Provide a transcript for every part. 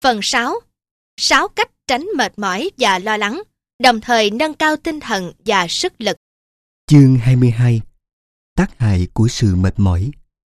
Phần 6. 6 cách tránh mệt mỏi và lo lắng, đồng thời nâng cao tinh thần và sức lực. Chương 22. Tác hại của sự mệt mỏi.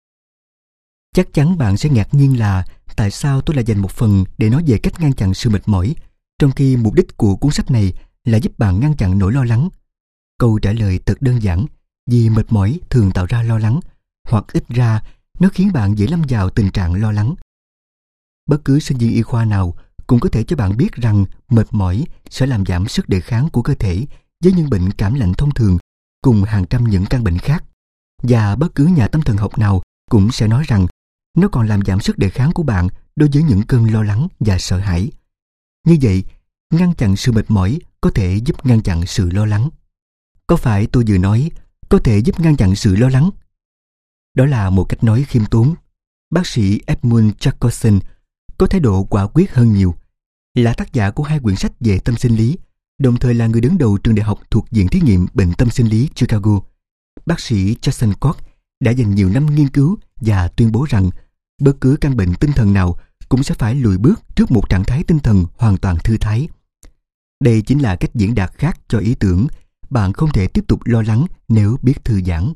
Chắc chắn bạn sẽ ngạc nhiên là tại sao tôi lại dành một phần để nói về cách ngăn chặn sự mệt mỏi, trong khi mục đích của cuốn sách này là giúp bạn ngăn chặn nỗi lo lắng. Câu trả lời thật đơn giản, vì mệt mỏi thường tạo ra lo lắng, hoặc ít ra nó khiến bạn dễ lâm vào tình trạng lo lắng. Bất cứ sinh viên y khoa nào cũng có thể cho bạn biết rằng mệt mỏi sẽ làm giảm sức đề kháng của cơ thể với những bệnh cảm lạnh thông thường cùng hàng trăm những căn bệnh khác. Và bất cứ nhà tâm thần học nào cũng sẽ nói rằng nó còn làm giảm sức đề kháng của bạn đối với những cơn lo lắng và sợ hãi. Như vậy, ngăn chặn sự mệt mỏi có thể giúp ngăn chặn sự lo lắng. Có phải tôi vừa nói có thể giúp ngăn chặn sự lo lắng? Đó là một cách nói khiêm tốn. Bác sĩ Edmund Jacobson có thái độ quả quyết hơn nhiều. Là tác giả của 2 quyển sách về tâm sinh lý, đồng thời là người đứng đầu trường đại học thuộc Viện Thí nghiệm Bệnh tâm sinh lý Chicago. Bác sĩ Jason Koch đã dành nhiều năm nghiên cứu và tuyên bố rằng bất cứ căn bệnh tinh thần nào cũng sẽ phải lùi bước trước một trạng thái tinh thần hoàn toàn thư thái. Đây chính là cách diễn đạt khác cho ý tưởng bạn không thể tiếp tục lo lắng nếu biết thư giãn.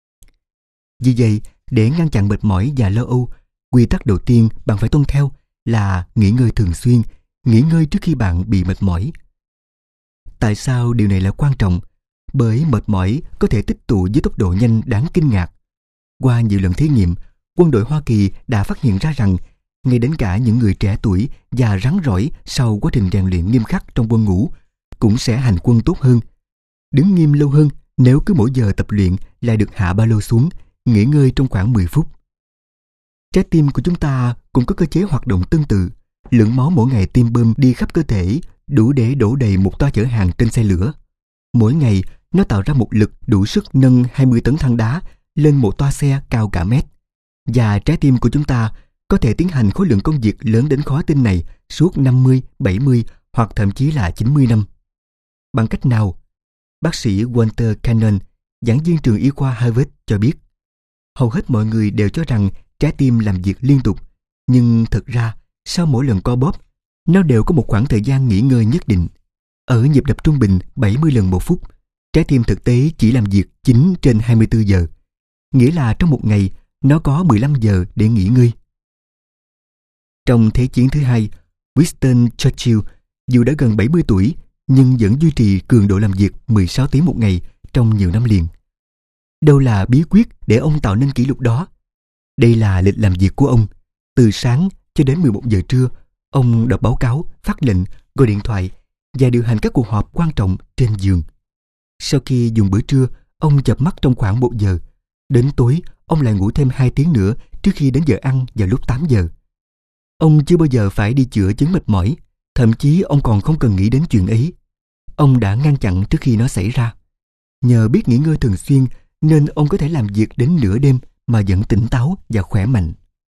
Vì vậy, để ngăn chặn mệt mỏi và lo âu, quy tắc đầu tiên bạn phải tuân theo là nghỉ ngơi thường xuyên, nghỉ ngơi trước khi bạn bị mệt mỏi. Tại sao điều này là quan trọng? Bởi mệt mỏi có thể tích tụ với tốc độ nhanh đáng kinh ngạc. Qua nhiều lần thí nghiệm, quân đội Hoa Kỳ đã phát hiện ra rằng ngay đến cả những người trẻ tuổi và rắn rỏi sau quá trình rèn luyện nghiêm khắc trong quân ngũ cũng sẽ hành quân tốt hơn, đứng nghiêm lâu hơn nếu cứ mỗi giờ tập luyện lại được hạ ba lô xuống, nghỉ ngơi trong khoảng 10 phút. Trái tim của chúng ta cũng có cơ chế hoạt động tương tự. Lượng máu mỗi ngày tim bơm đi khắp cơ thể đủ để đổ đầy một toa chở hàng trên xe lửa. Mỗi ngày, nó tạo ra một lực đủ sức nâng 20 tấn than đá lên một toa xe cao cả mét. Và trái tim của chúng ta có thể tiến hành khối lượng công việc lớn đến khó tin này suốt 50, 70 hoặc thậm chí là 90 năm. Bằng cách nào? Bác sĩ Walter Cannon, giảng viên trường y khoa Harvard cho biết, hầu hết mọi người đều cho rằng trái tim làm việc liên tục, nhưng thực ra sau mỗi lần co bóp, nó đều có một khoảng thời gian nghỉ ngơi nhất định. Ở nhịp đập trung bình 70 lần một phút, trái tim thực tế chỉ làm việc 9 trên 24 giờ, nghĩa là trong một ngày nó có 15 giờ để nghỉ ngơi. Trong Thế chiến thứ hai, Winston Churchill dù đã gần 70 tuổi nhưng vẫn duy trì cường độ làm việc 16 tiếng một ngày trong nhiều năm liền. Đâu là bí quyết để ông tạo nên kỷ lục đó? Đây là lịch làm việc của ông. Từ sáng cho đến 11 giờ trưa, ông đọc báo cáo, phát lệnh, gọi điện thoại và điều hành các cuộc họp quan trọng trên giường. Sau khi dùng bữa trưa, ông chợp mắt trong khoảng 1 giờ. Đến tối, ông lại ngủ thêm 2 tiếng nữa trước khi đến giờ ăn vào lúc 8 giờ. Ông chưa bao giờ phải đi chữa chứng mệt mỏi, thậm chí ông còn không cần nghĩ đến chuyện ấy. Ông đã ngăn chặn trước khi nó xảy ra. Nhờ biết nghỉ ngơi thường xuyên nên ông có thể làm việc đến nửa đêm mà vẫn tỉnh táo và khỏe mạnh.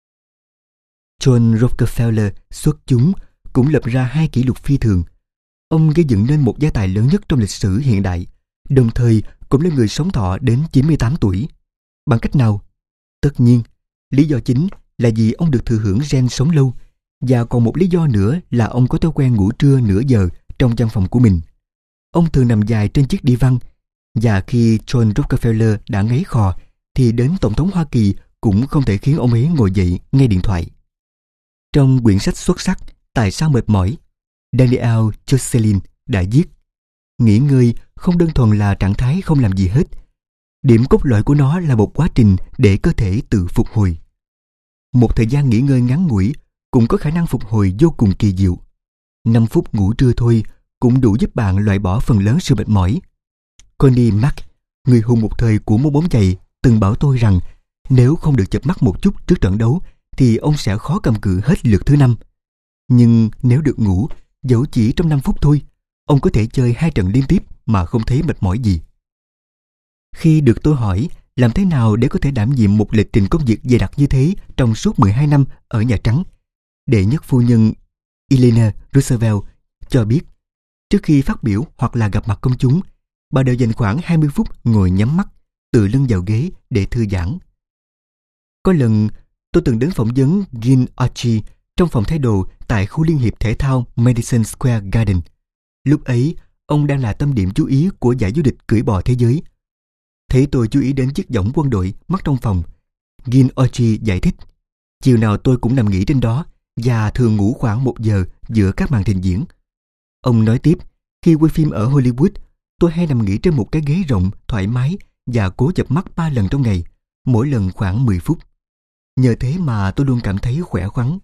John Rockefeller xuất chúng cũng lập ra 2 kỷ lục phi thường. Ông gây dựng nên một gia tài lớn nhất trong lịch sử hiện đại, đồng thời cũng là người sống thọ đến 98 tuổi. Bằng cách nào? Tất nhiên, lý do chính là vì ông được thừa hưởng gen sống lâu, và còn một lý do nữa là ông có thói quen ngủ trưa nửa giờ trong văn phòng của mình. Ông thường nằm dài trên chiếc đi văn, và khi John Rockefeller đã ngáy khò, thì đến Tổng thống Hoa Kỳ cũng không thể khiến ông ấy ngồi dậy nghe điện thoại. Trong quyển sách xuất sắc Tại sao mệt mỏi, Daniel Josselin đã viết, nghỉ ngơi không đơn thuần là trạng thái không làm gì hết. Điểm cốt lõi của nó là một quá trình để cơ thể tự phục hồi. Một thời gian nghỉ ngơi ngắn ngủi cũng có khả năng phục hồi vô cùng kỳ diệu. 5 phút ngủ trưa thôi cũng đủ giúp bạn loại bỏ phần lớn sự mệt mỏi. Connie Mack, người hùng một thời của môn bóng chày, từng bảo tôi rằng nếu không được chợp mắt một chút trước trận đấu thì ông sẽ khó cầm cự hết lượt thứ 5. Nhưng nếu được ngủ, dẫu chỉ trong 5 phút thôi, ông có thể chơi 2 trận liên tiếp mà không thấy mệt mỏi gì. Khi được tôi hỏi làm thế nào để có thể đảm nhiệm một lịch trình công việc dày đặc như thế trong suốt 12 năm ở Nhà Trắng, đệ nhất phu nhân Eleanor Roosevelt cho biết, trước khi phát biểu hoặc là gặp mặt công chúng, bà đều dành khoảng 20 phút ngồi nhắm mắt, tựa lưng vào ghế để thư giãn. Có lần, tôi từng đến phỏng vấn Gene Archie, trong phòng thay đồ tại khu liên hiệp thể thao Madison Square Garden. Lúc ấy, ông đang là tâm điểm chú ý của giải vô địch cưỡi bò thế giới. Thấy tôi chú ý đến chiếc võng quân đội mắc trong phòng, Gin Orji giải thích, chiều nào tôi cũng nằm nghỉ trên đó và thường ngủ khoảng 1 giờ giữa các màn trình diễn. Ông nói tiếp, khi quay phim ở Hollywood, tôi hay nằm nghỉ trên một cái ghế rộng, thoải mái và cố chợp mắt 3 lần trong ngày, mỗi lần khoảng 10 phút. Nhờ thế mà tôi luôn cảm thấy khỏe khoắn.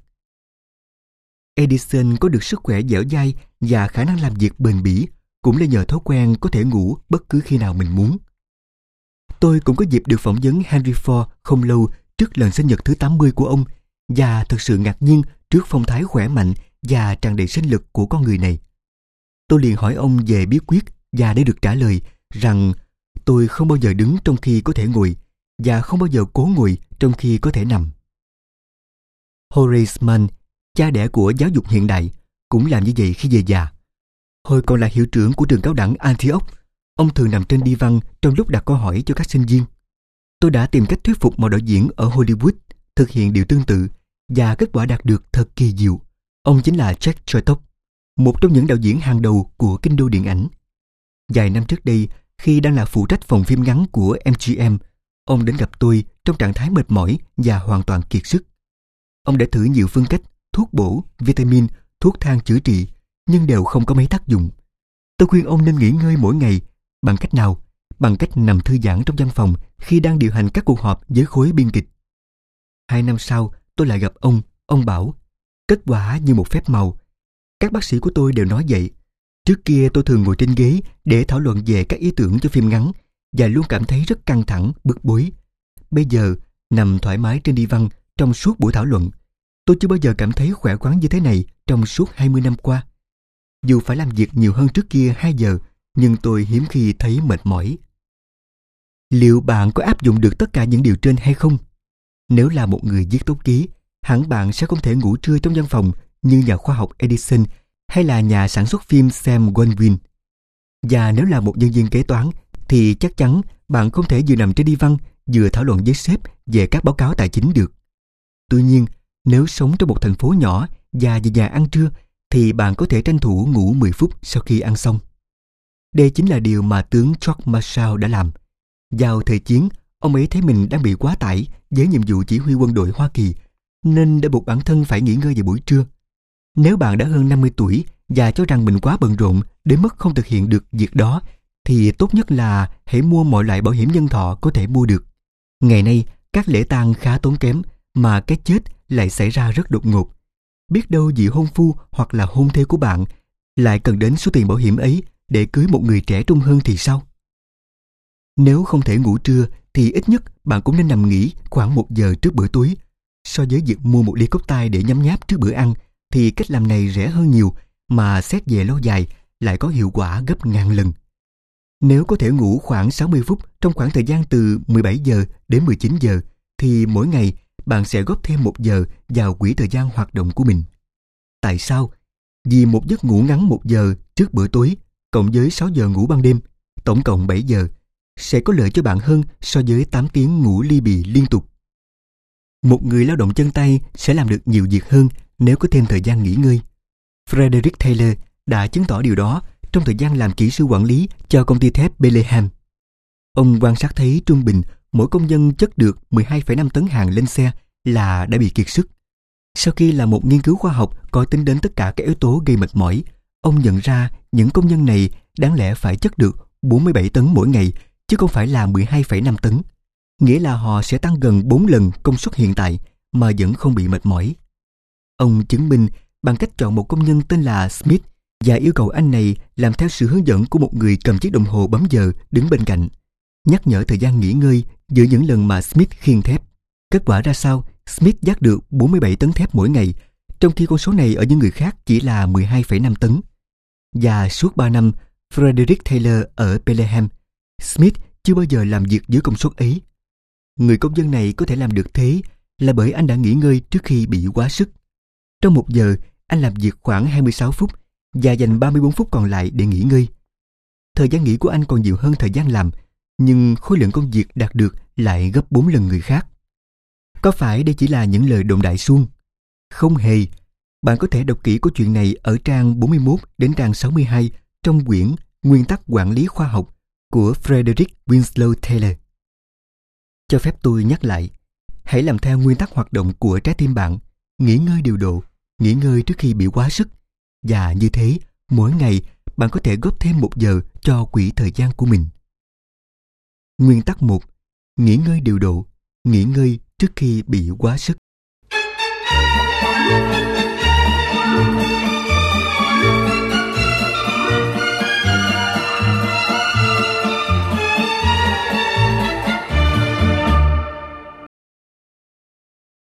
Edison có được sức khỏe dẻo dai và khả năng làm việc bền bỉ cũng là nhờ thói quen có thể ngủ bất cứ khi nào mình muốn. Tôi cũng có dịp được phỏng vấn Henry Ford không lâu trước lần sinh nhật thứ 80 của ông và thật sự ngạc nhiên trước phong thái khỏe mạnh và tràn đầy sinh lực của con người này. Tôi liền hỏi ông về bí quyết và để được trả lời rằng tôi không bao giờ đứng trong khi có thể ngồi và không bao giờ cố ngồi trong khi có thể nằm. Horace Mann, cha đẻ của giáo dục hiện đại, cũng làm như vậy khi về già. Hồi còn là hiệu trưởng của trường cao đẳng Antioch, ông thường nằm trên đi văn trong lúc đặt câu hỏi cho các sinh viên. Tôi đã tìm cách thuyết phục một đạo diễn ở Hollywood thực hiện điều tương tự và kết quả đạt được thật kỳ diệu. Ông chính là Jack Chertoff, một trong những đạo diễn hàng đầu của kinh đô điện ảnh. Vài năm trước đây, khi đang là phụ trách phòng phim ngắn của MGM, ông đến gặp tôi trong trạng thái mệt mỏi và hoàn toàn kiệt sức. Ông đã thử nhiều phương cách, thuốc bổ, vitamin, thuốc thang chữa trị, nhưng đều không có mấy tác dụng. Tôi khuyên ông nên nghỉ ngơi mỗi ngày. Bằng cách nào? Bằng cách nằm thư giãn trong văn phòng khi đang điều hành các cuộc họp với khối biên kịch. 2 năm sau, tôi lại gặp ông bảo, kết quả như một phép màu. Các bác sĩ của tôi đều nói vậy. Trước kia tôi thường ngồi trên ghế để thảo luận về các ý tưởng cho phim ngắn và luôn cảm thấy rất căng thẳng, bức bối. Bây giờ, nằm thoải mái trên đi văn trong suốt buổi thảo luận, tôi chưa bao giờ cảm thấy khỏe khoắn như thế này trong suốt 20 năm qua. Dù phải làm việc nhiều hơn trước kia 2 giờ, nhưng tôi hiếm khi thấy mệt mỏi. Liệu bạn có áp dụng được tất cả những điều trên hay không? Nếu là một người viết tốc ký, hẳn bạn sẽ không thể ngủ trưa trong văn phòng như nhà khoa học Edison hay là nhà sản xuất phim Sam Goldwyn. Và nếu là một nhân viên kế toán, thì chắc chắn bạn không thể vừa nằm trên đi văn vừa thảo luận với sếp về các báo cáo tài chính được. Tuy nhiên, nếu sống trong một thành phố nhỏ và về nhà ăn trưa, thì bạn có thể tranh thủ ngủ 10 phút sau khi ăn xong. Đây chính là điều mà tướng George Marshall đã làm. Vào thời chiến, ông ấy thấy mình đang bị quá tải với nhiệm vụ chỉ huy quân đội Hoa Kỳ, nên đã buộc bản thân phải nghỉ ngơi vào buổi trưa. Nếu bạn đã hơn 50 tuổi và cho rằng mình quá bận rộn đến mức không thực hiện được việc đó, thì tốt nhất là hãy mua mọi loại bảo hiểm nhân thọ có thể mua được. Ngày nay, các lễ tang khá tốn kém, mà cái chết lại xảy ra rất đột ngột. Biết đâu vị hôn phu hoặc là hôn thê của bạn lại cần đến số tiền bảo hiểm ấy để cưới một người trẻ trung hơn thì sao? Nếu không thể ngủ trưa thì ít nhất bạn cũng nên nằm nghỉ khoảng 1 giờ trước bữa tối. So với việc mua một ly cốc tai để nhấm nháp trước bữa ăn thì cách làm này rẻ hơn nhiều, mà xét về lâu dài lại có hiệu quả gấp ngàn lần. Nếu có thể ngủ khoảng 60 phút trong khoảng thời gian từ 17 giờ đến 19 giờ thì mỗi ngày bạn sẽ góp thêm 1 giờ vào quỹ thời gian hoạt động của mình. Tại sao? Vì một giấc ngủ ngắn 1 giờ trước bữa tối cộng với 6 giờ ngủ ban đêm, tổng cộng 7 giờ, sẽ có lợi cho bạn hơn so với 8 tiếng ngủ li bì liên tục. Một người lao động chân tay sẽ làm được nhiều việc hơn nếu có thêm thời gian nghỉ ngơi. Frederick Taylor đã chứng tỏ điều đó trong thời gian làm kỹ sư quản lý cho công ty thép Bellingham. Ông quan sát thấy trung bình mỗi công nhân chất được 12,5 tấn hàng lên xe là đã bị kiệt sức. Sau khi làm một nghiên cứu khoa học có tính đến tất cả các yếu tố gây mệt mỏi, ông nhận ra những công nhân này đáng lẽ phải chất được 47 tấn mỗi ngày, chứ không phải là 12,5 tấn. Nghĩa là họ sẽ tăng gần 4 lần công suất hiện tại mà vẫn không bị mệt mỏi. Ông chứng minh bằng cách chọn một công nhân tên là Smith và yêu cầu anh này làm theo sự hướng dẫn của một người cầm chiếc đồng hồ bấm giờ đứng bên cạnh, nhắc nhở thời gian nghỉ ngơi giữa những lần mà Smith khiêng thép. Kết quả ra sao? Smith vác được 47 tấn thép mỗi ngày, trong khi con số này ở những người khác chỉ là 12,5 tấn. Và suốt 3 năm, Frederick Taylor ở Bellingham, Smith chưa bao giờ làm việc dưới công suất ấy. Người công dân này có thể làm được thế là bởi anh đã nghỉ ngơi trước khi bị quá sức. Trong 1 giờ, anh làm việc khoảng 26 phút và dành 34 phút còn lại để nghỉ ngơi. Thời gian nghỉ của anh còn nhiều hơn thời gian làm, nhưng khối lượng công việc đạt được lại gấp 4 lần người khác. Có phải đây chỉ là những lời đồn đại suông? Không hề. Bạn có thể đọc kỹ câu chuyện này ở trang 41 đến trang 62 trong quyển Nguyên tắc quản lý khoa học của Frederick Winslow Taylor. Cho phép tôi nhắc lại, hãy làm theo nguyên tắc hoạt động của trái tim bạn, nghỉ ngơi điều độ, nghỉ ngơi trước khi bị quá sức. Và như thế, mỗi ngày bạn có thể góp thêm 1 giờ cho quỹ thời gian của mình. Nguyên tắc 1. Nghỉ ngơi điều độ, nghỉ ngơi trước khi bị quá sức.